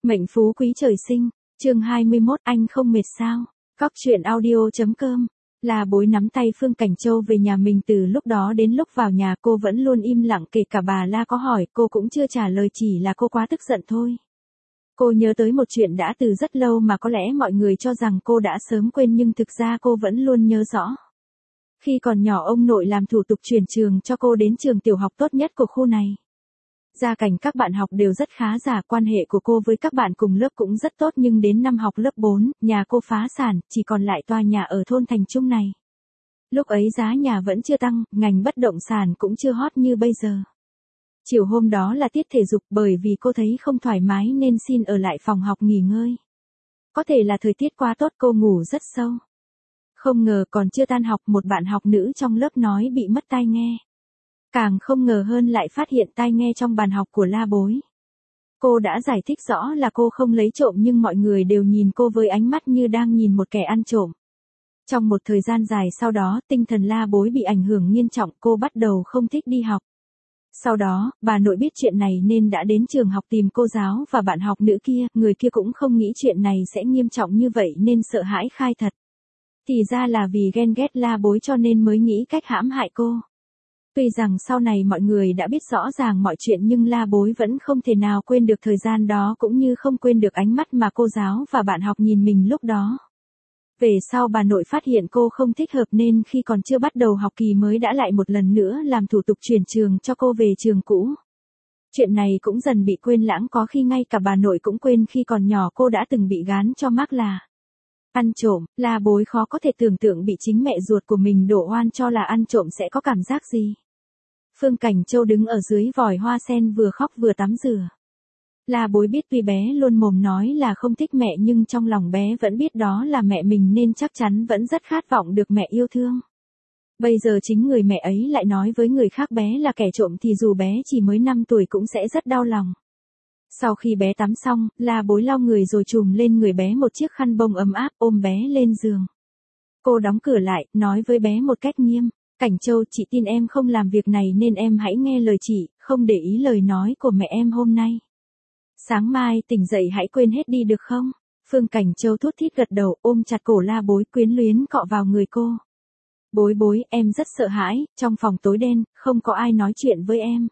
Mệnh phú quý trời sinh, chương 21, anh không mệt sao? Góc truyện audio.com. La Bối nắm tay Phương Cảnh Châu về nhà mình, từ lúc đó đến lúc vào nhà cô vẫn luôn im lặng, kể cả bà La có hỏi cô cũng chưa trả lời, chỉ là cô quá tức giận thôi. Cô nhớ tới một chuyện đã từ rất lâu mà có lẽ mọi người cho rằng cô đã sớm quên, nhưng thực ra cô vẫn luôn nhớ rõ. Khi còn nhỏ, ông nội làm thủ tục chuyển trường cho cô đến trường tiểu học tốt nhất của khu này. Gia cảnh các bạn học đều rất khá giả, quan hệ của cô với các bạn cùng lớp cũng rất tốt, nhưng đến năm học lớp 4, nhà cô phá sản, chỉ còn lại tòa nhà ở thôn Thành Trung này. Lúc ấy giá nhà vẫn chưa tăng, ngành bất động sản cũng chưa hot như bây giờ. Chiều hôm đó là tiết thể dục, bởi vì cô thấy không thoải mái nên xin ở lại phòng học nghỉ ngơi. Có thể là thời tiết quá tốt, cô ngủ rất sâu. Không ngờ còn chưa tan học, một bạn học nữ trong lớp nói bị mất tai nghe. Càng không ngờ hơn lại phát hiện tai nghe trong bàn học của La Bối. Cô đã giải thích rõ là cô không lấy trộm, nhưng mọi người đều nhìn cô với ánh mắt như đang nhìn một kẻ ăn trộm. Trong một thời gian dài sau đó, tinh thần La Bối bị ảnh hưởng nghiêm trọng, cô bắt đầu không thích đi học. Sau đó, bà nội biết chuyện này nên đã đến trường học tìm cô giáo và bạn học nữ kia, người kia cũng không nghĩ chuyện này sẽ nghiêm trọng như vậy nên sợ hãi khai thật. Thì ra là vì ghen ghét La Bối cho nên mới nghĩ cách hãm hại cô. Tuy rằng sau này mọi người đã biết rõ ràng mọi chuyện, nhưng La Bối vẫn không thể nào quên được thời gian đó, cũng như không quên được ánh mắt mà cô giáo và bạn học nhìn mình lúc đó. Về sau bà nội phát hiện cô không thích hợp nên khi còn chưa bắt đầu học kỳ mới đã lại một lần nữa làm thủ tục chuyển trường cho cô về trường cũ. Chuyện này cũng dần bị quên lãng, có khi ngay cả bà nội cũng quên khi còn nhỏ cô đã từng bị gán cho mác là ăn trộm. La Bối khó có thể tưởng tượng bị chính mẹ ruột của mình đổ oan cho là ăn trộm sẽ có cảm giác gì. Phương Cảnh Châu đứng ở dưới vòi hoa sen vừa khóc vừa tắm rửa. La Bối biết tuy bé luôn mồm nói là không thích mẹ, nhưng trong lòng bé vẫn biết đó là mẹ mình nên chắc chắn vẫn rất khát vọng được mẹ yêu thương. Bây giờ chính người mẹ ấy lại nói với người khác bé là kẻ trộm thì dù bé chỉ mới 5 tuổi cũng sẽ rất đau lòng. Sau khi bé tắm xong, La Bối lau người rồi trùm lên người bé một chiếc khăn bông ấm áp, ôm bé lên giường. Cô đóng cửa lại, nói với bé một cách nghiêm. Cảnh Châu, chị tin em không làm việc này nên em hãy nghe lời chị, không để ý lời nói của mẹ em hôm nay. Sáng mai tỉnh dậy hãy quên hết đi được không? Phương Cảnh Châu thút thít gật đầu, ôm chặt cổ La Bối, quyến luyến cọ vào người cô. Bối bối, em rất sợ hãi, trong phòng tối đen, không có ai nói chuyện với em.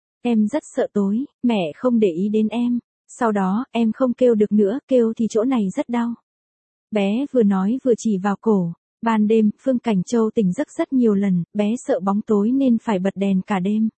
Em rất sợ tối, mẹ không để ý đến em. Sau đó, em không kêu được nữa, kêu thì chỗ này rất đau. Bé vừa nói vừa chỉ vào cổ. Ban đêm, Phương Cảnh Châu tỉnh giấc rất nhiều lần, bé sợ bóng tối nên phải bật đèn cả đêm.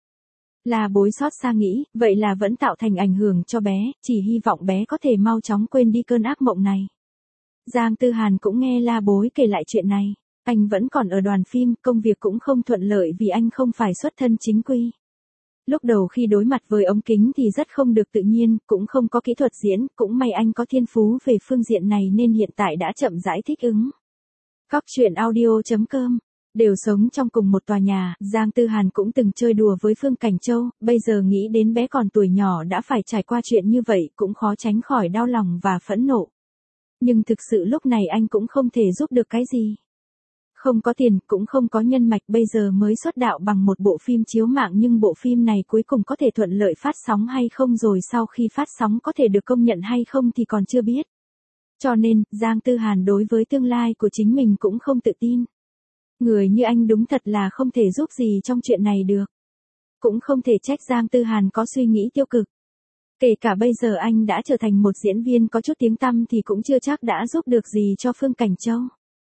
La Bối xót xa nghĩ, vậy là vẫn tạo thành ảnh hưởng cho bé, chỉ hy vọng bé có thể mau chóng quên đi cơn ác mộng này. Giang Tư Hàn cũng nghe La Bối kể lại chuyện này. Anh vẫn còn ở đoàn phim, công việc cũng không thuận lợi vì anh không phải xuất thân chính quy. Lúc đầu khi đối mặt với ống kính thì rất không được tự nhiên, cũng không có kỹ thuật diễn, cũng may anh có thiên phú về phương diện này nên hiện tại đã chậm rãi thích ứng. Góc truyện audio.com. Đều sống trong cùng một tòa nhà, Giang Tư Hàn cũng từng chơi đùa với Phương Cảnh Châu, bây giờ nghĩ đến bé còn tuổi nhỏ đã phải trải qua chuyện như vậy cũng khó tránh khỏi đau lòng và phẫn nộ. Nhưng thực sự lúc này anh cũng không thể giúp được cái gì. Không có tiền, cũng không có nhân mạch, bây giờ mới xuất đạo bằng một bộ phim chiếu mạng, nhưng bộ phim này cuối cùng có thể thuận lợi phát sóng hay không, rồi sau khi phát sóng có thể được công nhận hay không thì còn chưa biết. Cho nên, Giang Tư Hàn đối với tương lai của chính mình cũng không tự tin. Người như anh đúng thật là không thể giúp gì trong chuyện này được. Cũng không thể trách Giang Tư Hàn có suy nghĩ tiêu cực. Kể cả bây giờ anh đã trở thành một diễn viên có chút tiếng tăm thì cũng chưa chắc đã giúp được gì cho Phương Cảnh Châu.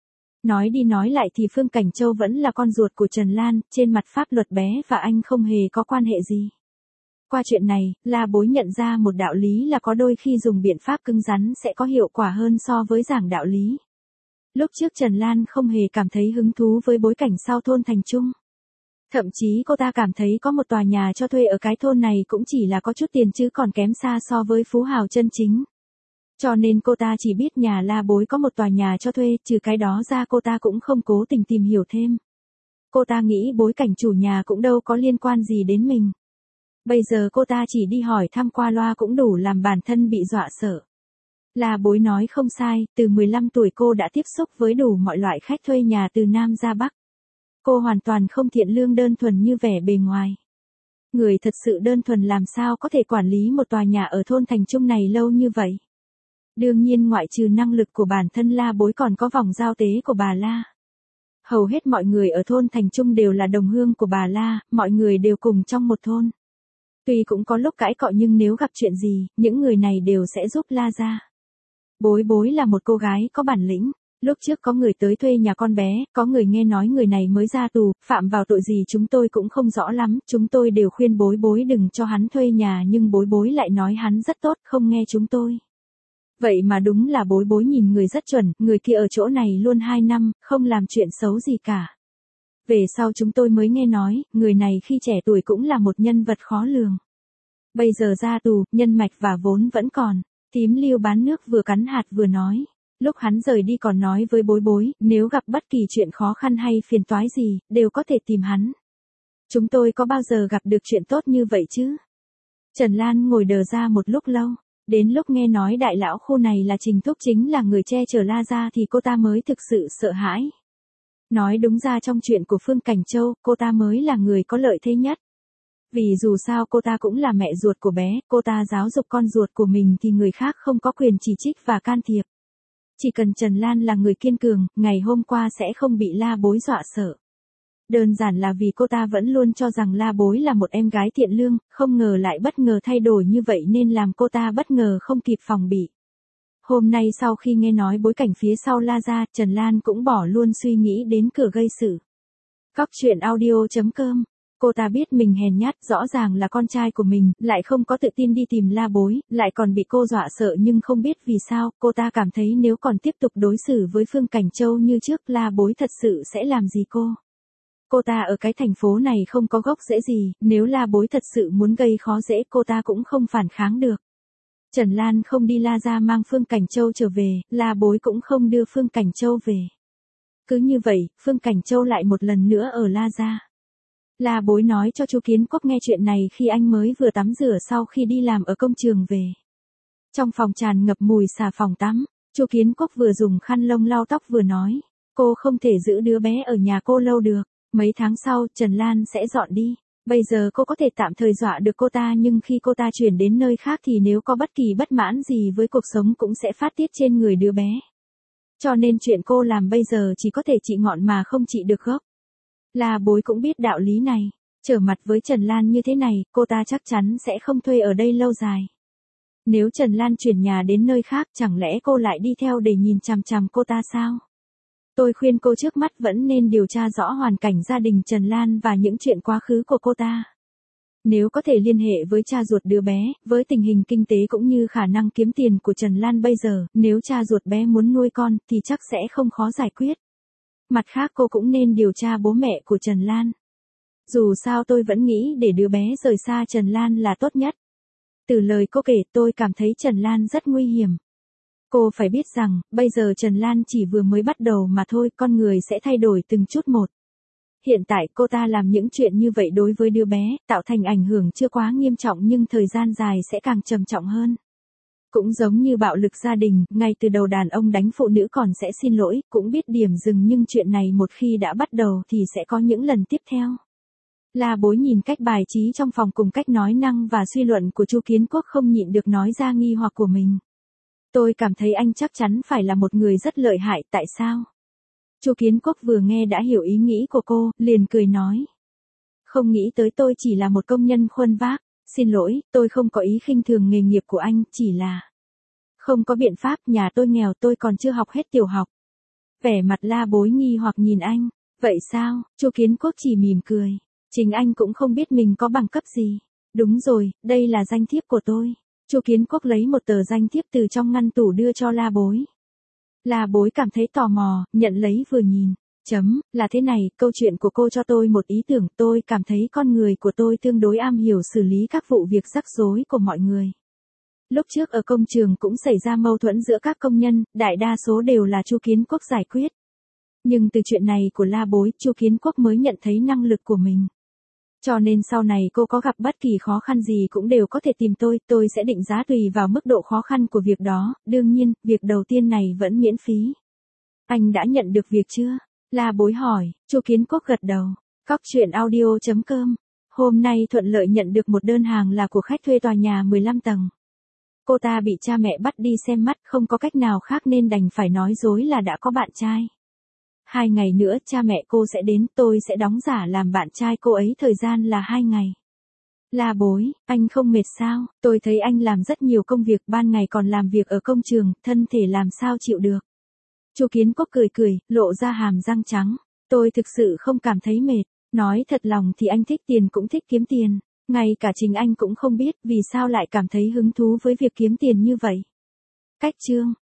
Nói đi nói lại thì Phương Cảnh Châu vẫn là con ruột của Trần Lan, trên mặt pháp luật bé và anh không hề có quan hệ gì. Qua chuyện này, La Bối nhận ra một đạo lý là có đôi khi dùng biện pháp cứng rắn sẽ có hiệu quả hơn so với giảng đạo lý. Lúc trước Trần Lan không hề cảm thấy hứng thú với bối cảnh sau thôn Thành Trung. Thậm chí cô ta cảm thấy có một tòa nhà cho thuê ở cái thôn này cũng chỉ là có chút tiền chứ còn kém xa so với phú hào chân chính. Cho nên cô ta chỉ biết nhà La Bối có một tòa nhà cho thuê, trừ cái đó ra cô ta cũng không cố tình tìm hiểu thêm. Cô ta nghĩ bối cảnh chủ nhà cũng đâu có liên quan gì đến mình. Bây giờ cô ta chỉ đi hỏi thăm qua loa cũng đủ làm bản thân bị dọa sợ. La Bối nói không sai, từ 15 tuổi cô đã tiếp xúc với đủ mọi loại khách thuê nhà từ Nam ra Bắc. Cô hoàn toàn không thiện lương đơn thuần như vẻ bề ngoài. Người thật sự đơn thuần làm sao có thể quản lý một tòa nhà ở thôn Thành Trung này lâu như vậy. Đương nhiên ngoại trừ năng lực của bản thân La Bối còn có vòng giao tế của bà La. Hầu hết mọi người ở thôn Thành Trung đều là đồng hương của bà La, mọi người đều cùng trong một thôn. Tuy cũng có lúc cãi cọ nhưng nếu gặp chuyện gì, những người này đều sẽ giúp La ra. Bối Bối là một cô gái có bản lĩnh. Lúc trước có người tới thuê nhà con bé, có người nghe nói người này mới ra tù, phạm vào tội gì chúng tôi cũng không rõ lắm, chúng tôi đều khuyên Bối Bối đừng cho hắn thuê nhà nhưng Bối Bối lại nói hắn rất tốt, không nghe chúng tôi. Vậy mà đúng là Bối Bối nhìn người rất chuẩn, người kia ở chỗ này luôn 2 năm, không làm chuyện xấu gì cả. Về sau chúng tôi mới nghe nói, người này khi trẻ tuổi cũng là một nhân vật khó lường. Bây giờ ra tù, nhân mạch và vốn vẫn còn. Tím Lưu bán nước vừa cắn hạt vừa nói. Lúc hắn rời đi còn nói với Bối Bối, nếu gặp bất kỳ chuyện khó khăn hay phiền toái gì, đều có thể tìm hắn. Chúng tôi có bao giờ gặp được chuyện tốt như vậy chứ? Trần Lan ngồi đờ ra một lúc lâu. Đến lúc nghe nói đại lão khu này là Trình Thúc chính là người che chở La ra thì cô ta mới thực sự sợ hãi. Nói đúng ra trong chuyện của Phương Cảnh Châu, cô ta mới là người có lợi thế nhất. Vì dù sao cô ta cũng là mẹ ruột của bé, cô ta giáo dục con ruột của mình thì người khác không có quyền chỉ trích và can thiệp. Chỉ cần Trần Lan là người kiên cường, ngày hôm qua sẽ không bị La Bối dọa sợ. Đơn giản là vì cô ta vẫn luôn cho rằng La Bối là một em gái thiện lương, không ngờ lại bất ngờ thay đổi như vậy nên làm cô ta bất ngờ không kịp phòng bị. Hôm nay sau khi nghe nói bối cảnh phía sau La ra, Trần Lan cũng bỏ luôn suy nghĩ đến cửa gây sự. Cóc truyện audio.com. Cô ta biết mình hèn nhát, rõ ràng là con trai của mình, lại không có tự tin đi tìm La Bối, lại còn bị cô dọa sợ nhưng không biết vì sao, cô ta cảm thấy nếu còn tiếp tục đối xử với Phương Cảnh Châu như trước La Bối thật sự sẽ làm gì cô. Cô ta ở cái thành phố này không có gốc rễ gì, nếu La Bối thật sự muốn gây khó dễ cô ta cũng không phản kháng được. Trần Lan không đi La ra mang Phương Cảnh Châu trở về, La Bối cũng không đưa Phương Cảnh Châu về. Cứ như vậy, Phương Cảnh Châu lại một lần nữa ở La ra. La Bối nói cho Chu Kiến Quốc nghe chuyện này khi anh mới vừa tắm rửa sau khi đi làm ở công trường về. Trong phòng tràn ngập mùi xà phòng tắm, Chu Kiến Quốc vừa dùng khăn lông lau tóc vừa nói, cô không thể giữ đứa bé ở nhà cô lâu được, mấy tháng sau Trần Lan sẽ dọn đi. Bây giờ cô có thể tạm thời dọa được cô ta nhưng khi cô ta chuyển đến nơi khác thì nếu có bất kỳ bất mãn gì với cuộc sống cũng sẽ phát tiết trên người đứa bé. Cho nên chuyện cô làm bây giờ chỉ có thể trị ngọn mà không trị được gốc. La Bối cũng biết đạo lý này, trở mặt với Trần Lan như thế này, cô ta chắc chắn sẽ không thuê ở đây lâu dài. Nếu Trần Lan chuyển nhà đến nơi khác chẳng lẽ cô lại đi theo để nhìn chằm chằm cô ta sao? Tôi khuyên cô trước mắt vẫn nên điều tra rõ hoàn cảnh gia đình Trần Lan và những chuyện quá khứ của cô ta. Nếu có thể liên hệ với cha ruột đứa bé, với tình hình kinh tế cũng như khả năng kiếm tiền của Trần Lan bây giờ, nếu cha ruột bé muốn nuôi con thì chắc sẽ không khó giải quyết. Mặt khác cô cũng nên điều tra bố mẹ của Trần Lan. Dù sao tôi vẫn nghĩ để đứa bé rời xa Trần Lan là tốt nhất. Từ lời cô kể tôi cảm thấy Trần Lan rất nguy hiểm. Cô phải biết rằng, bây giờ Trần Lan chỉ vừa mới bắt đầu mà thôi, con người sẽ thay đổi từng chút một. Hiện tại cô ta làm những chuyện như vậy đối với đứa bé, tạo thành ảnh hưởng chưa quá nghiêm trọng nhưng thời gian dài sẽ càng trầm trọng hơn. Cũng giống như bạo lực gia đình, ngay từ đầu đàn ông đánh phụ nữ còn sẽ xin lỗi, cũng biết điểm dừng nhưng chuyện này một khi đã bắt đầu thì sẽ có những lần tiếp theo. La Bối nhìn cách bài trí trong phòng cùng cách nói năng và suy luận của Chu Kiến Quốc không nhịn được nói ra nghi hoặc của mình. Tôi cảm thấy anh chắc chắn phải là một người rất lợi hại, tại sao? Chu Kiến Quốc vừa nghe đã hiểu ý nghĩ của cô, liền cười nói. Không nghĩ tới tôi chỉ là một công nhân khuân vác, xin lỗi, tôi không có ý khinh thường nghề nghiệp của anh, chỉ là... Không có biện pháp, nhà tôi nghèo tôi còn chưa học hết tiểu học. Vẻ mặt La Bối nghi hoặc nhìn anh, vậy sao? Chu Kiến Quốc chỉ mỉm cười, chính anh cũng không biết mình có bằng cấp gì. Đúng rồi, đây là danh thiếp của tôi. Chu Kiến Quốc lấy một tờ danh thiếp từ trong ngăn tủ đưa cho La Bối. La Bối cảm thấy tò mò, nhận lấy vừa nhìn. Là thế này, câu chuyện của cô cho tôi một ý tưởng, tôi cảm thấy con người của tôi tương đối am hiểu xử lý các vụ việc rắc rối của mọi người. Lúc trước ở công trường cũng xảy ra mâu thuẫn giữa các công nhân, đại đa số đều là Chu Kiến Quốc giải quyết. Nhưng từ chuyện này của La Bối, Chu Kiến Quốc mới nhận thấy năng lực của mình. Cho nên sau này cô có gặp bất kỳ khó khăn gì cũng đều có thể tìm tôi sẽ định giá tùy vào mức độ khó khăn của việc đó, đương nhiên, việc đầu tiên này vẫn miễn phí. Anh đã nhận được việc chưa? La Bối hỏi, Chu Kiến Quốc gật đầu. Cóc truyện audio.com Hôm nay thuận lợi nhận được một đơn hàng là của khách thuê tòa nhà 15 tầng. Cô ta bị cha mẹ bắt đi xem mắt, không có cách nào khác nên đành phải nói dối là đã có bạn trai. 2 ngày nữa cha mẹ cô sẽ đến, tôi sẽ đóng giả làm bạn trai cô ấy, thời gian là 2 ngày. La Bối, anh không mệt sao? Tôi thấy anh làm rất nhiều công việc, ban ngày còn làm việc ở công trường, thân thể làm sao chịu được. Chu Kiến Quốc cười cười, lộ ra hàm răng trắng. Tôi thực sự không cảm thấy mệt. Nói thật lòng thì anh thích tiền cũng thích kiếm tiền. Ngay cả chính anh cũng không biết vì sao lại cảm thấy hứng thú với việc kiếm tiền như vậy. Cách chương